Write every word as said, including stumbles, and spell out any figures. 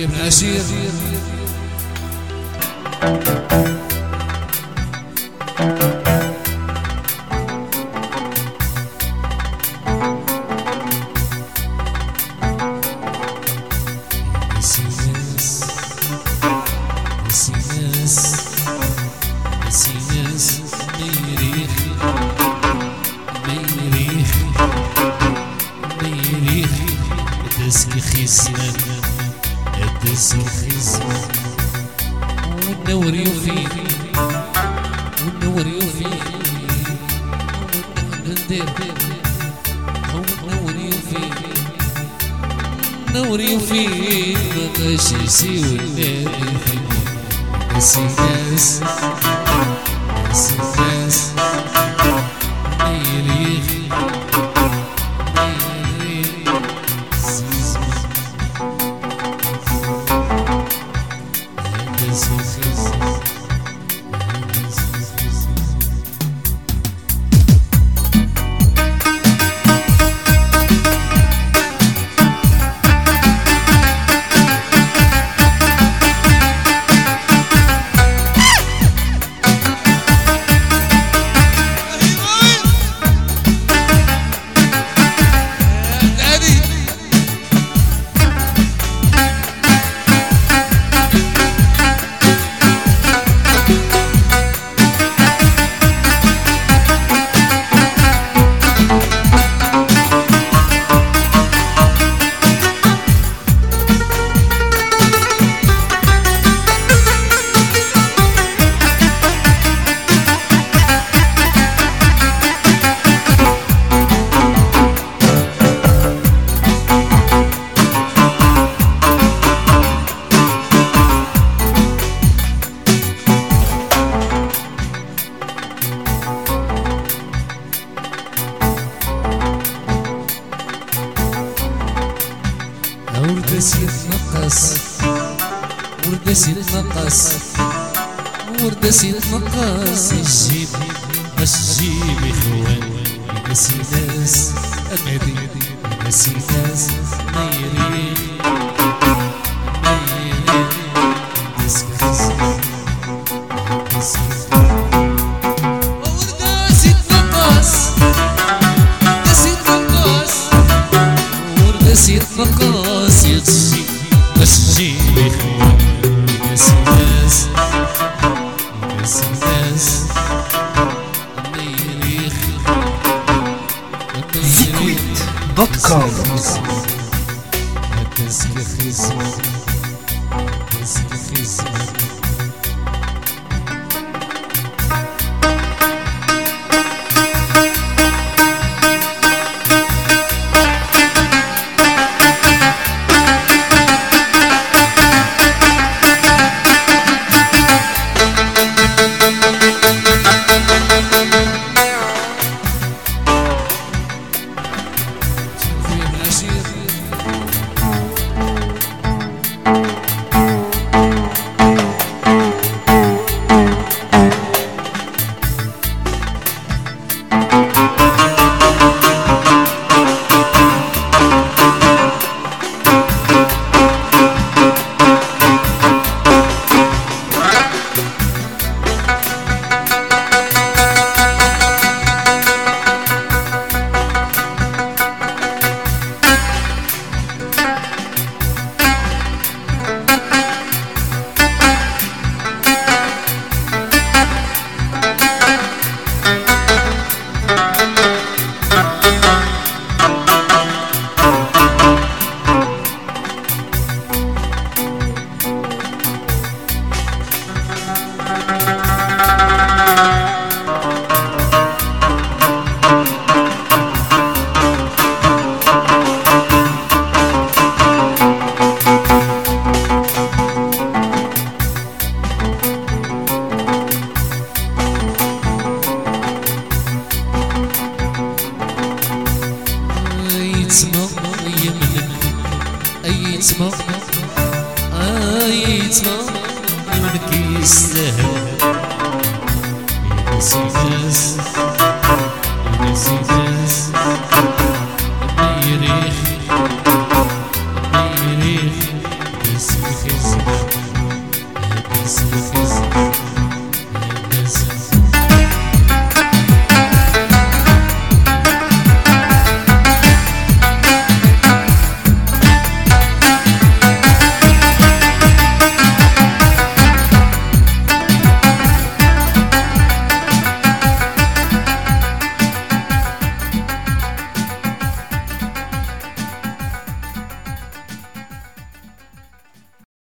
خويا بن عشير ونور يوفي ونور يوفي ندير ونور يوفي نور يوفي مبقاش يسيو النار نسي ناس نسي ناس ميريخ وردة يتنقص وردة يتنقص وردة يتنقص الجيب باش تجيب اخوان ناسي ناس امادي ناسي ناس ميريخ ميريخ نسكس نسكس وردة يتنقص وردة يتنقص وردة يتنقص يتجي باش تجيب اخوان ناسي ناس ناسي ناس ميريخ زيكويت دوت كوم. يتسمى آه يتسمى منك يستاهل ينسي ناس ينسي ناس ما يريح ما يريح اسمك